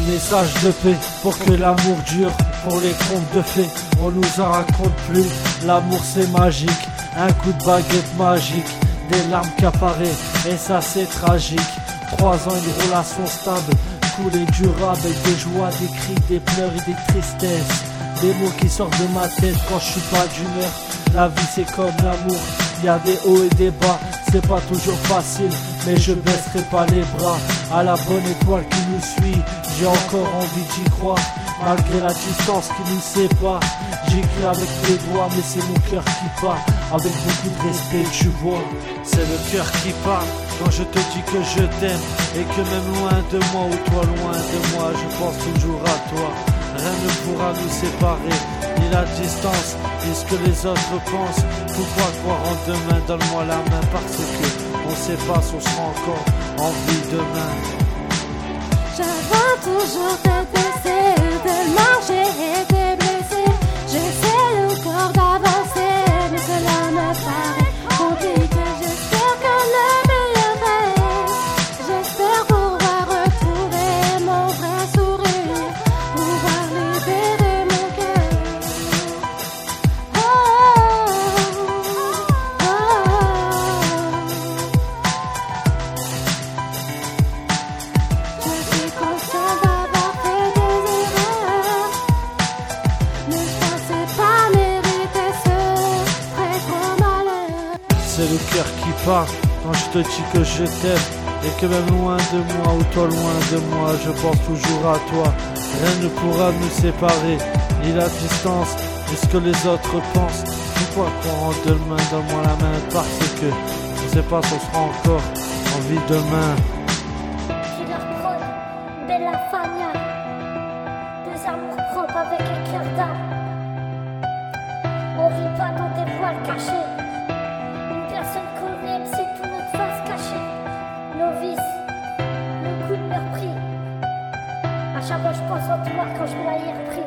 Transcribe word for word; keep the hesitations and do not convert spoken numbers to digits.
message de paix pour que l'amour dure. Pour les contes de fées, on nous en raconte plus. L'amour c'est magique, un coup de baguette magique, des larmes qui apparaissent et ça c'est tragique. Trois ans, une relation stable, cool et durable, avec des joies, des cris, des pleurs et des tristesses. Des mots qui sortent de ma tête quand je suis pas d'humeur. La vie c'est comme l'amour, y a des hauts et des bas. C'est pas toujours facile, mais je baisserai pas les bras. À la bonne étoile qui nous suit, j'ai encore envie d'y croire. Malgré la distance qui nous sépare, j'écris avec les doigts, mais c'est mon cœur qui parle. Avec beaucoup de respect, tu vois, c'est le cœur qui parle. Quand je te dis que je t'aime, et que même loin de moi ou toi loin de moi, je pense toujours à toi. Rien ne pourra nous séparer, ni la distance, ni ce que les autres pensent. Pourquoi croire en demain? Donne-moi la main, parce que on sait pas si on sera encore en vie demain. Je vois toujours te baisser, de marcher et de blesser. J'essaie encore d'avancer, mais cela me paraît compliqué. J'espère que le meilleur reste. J'espère pouvoir retrouver mon vrai sourire, pouvoir libérer mon cœur. Oh, oh, oh. Je suis consciente d'avoir fait des erreurs, mais je pensais pas mériter ce très grand malheur. C'est le cœur qui parle quand je te dis que je t'aime, et que même loin de moi ou toi loin de moi, je pense toujours à toi. Rien ne pourra nous séparer, ni la distance, ni ce que les autres pensent. Pourquoi croire en demain? Donne-moi la main, parce que je sais pas si on sera encore en vie demain. Killer Prod, Bella Fania, deux amours propres avec un cœur d'âme. On vit pas dans des voiles cachés. Une personne qu'on aime, c'est tout notre face cachée. Nos vices, le coup de meurtrier. À chaque fois je pense en toi quand je me la ai repris.